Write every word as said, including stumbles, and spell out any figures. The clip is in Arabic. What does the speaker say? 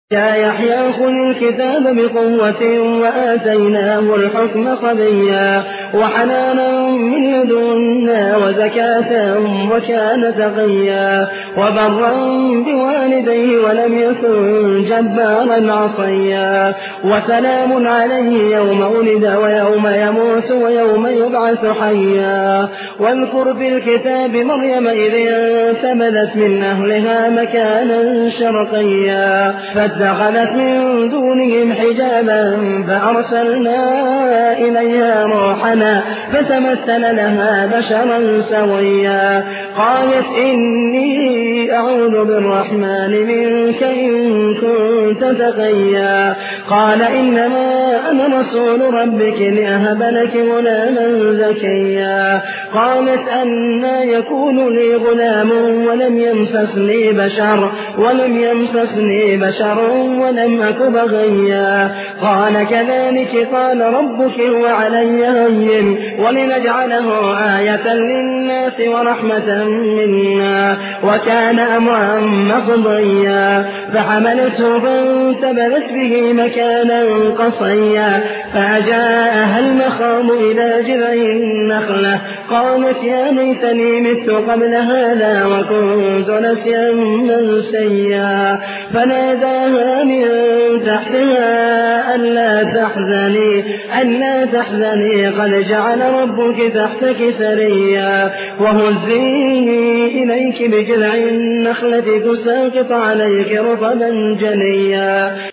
يا يحيى خذ الكتاب بقوة وآتيناه الحكم صبيا وحنانا من لدنا وزكاة وكان تقيا وبرا بوالديه ولم يكن جبارا عصيا وسلام عليه يوم ولد ويوم يموت ويوم يبعث حيا واذكر في الكتاب مريم إذ انتبذت من أهلها مكانا شرقيا فاتخذت من دونهم حجابا فأرسلنا إليها روحنا فتمثل لها بشرا سويا قالت إني أعوذ بالرحمن منك إن كنت تقيا قال إنما أنا رسول ربك لأهب لك غلاما زكيا قالت أنى يكون لي غلام ولم يمسسني بشر ولم يمسسني بشر ولم أك بغيا قال كذلك قال ربك هو علي هين ولنجعله آية للناس ورحمة منا وكان أمرا مقضيا فحملته فانتبذت به مكانا قصيا فأجاءها المخاض إلى جذع النخلة قالت يا ليتني مت قبل هذا وكنت نسيا منسيا فناداها من تحتها ألا تحزني ألا تحزني قد جعل ربك تحتك سريا وهزي إليك بجذع النخلة تساقط عليك رطبا جنيا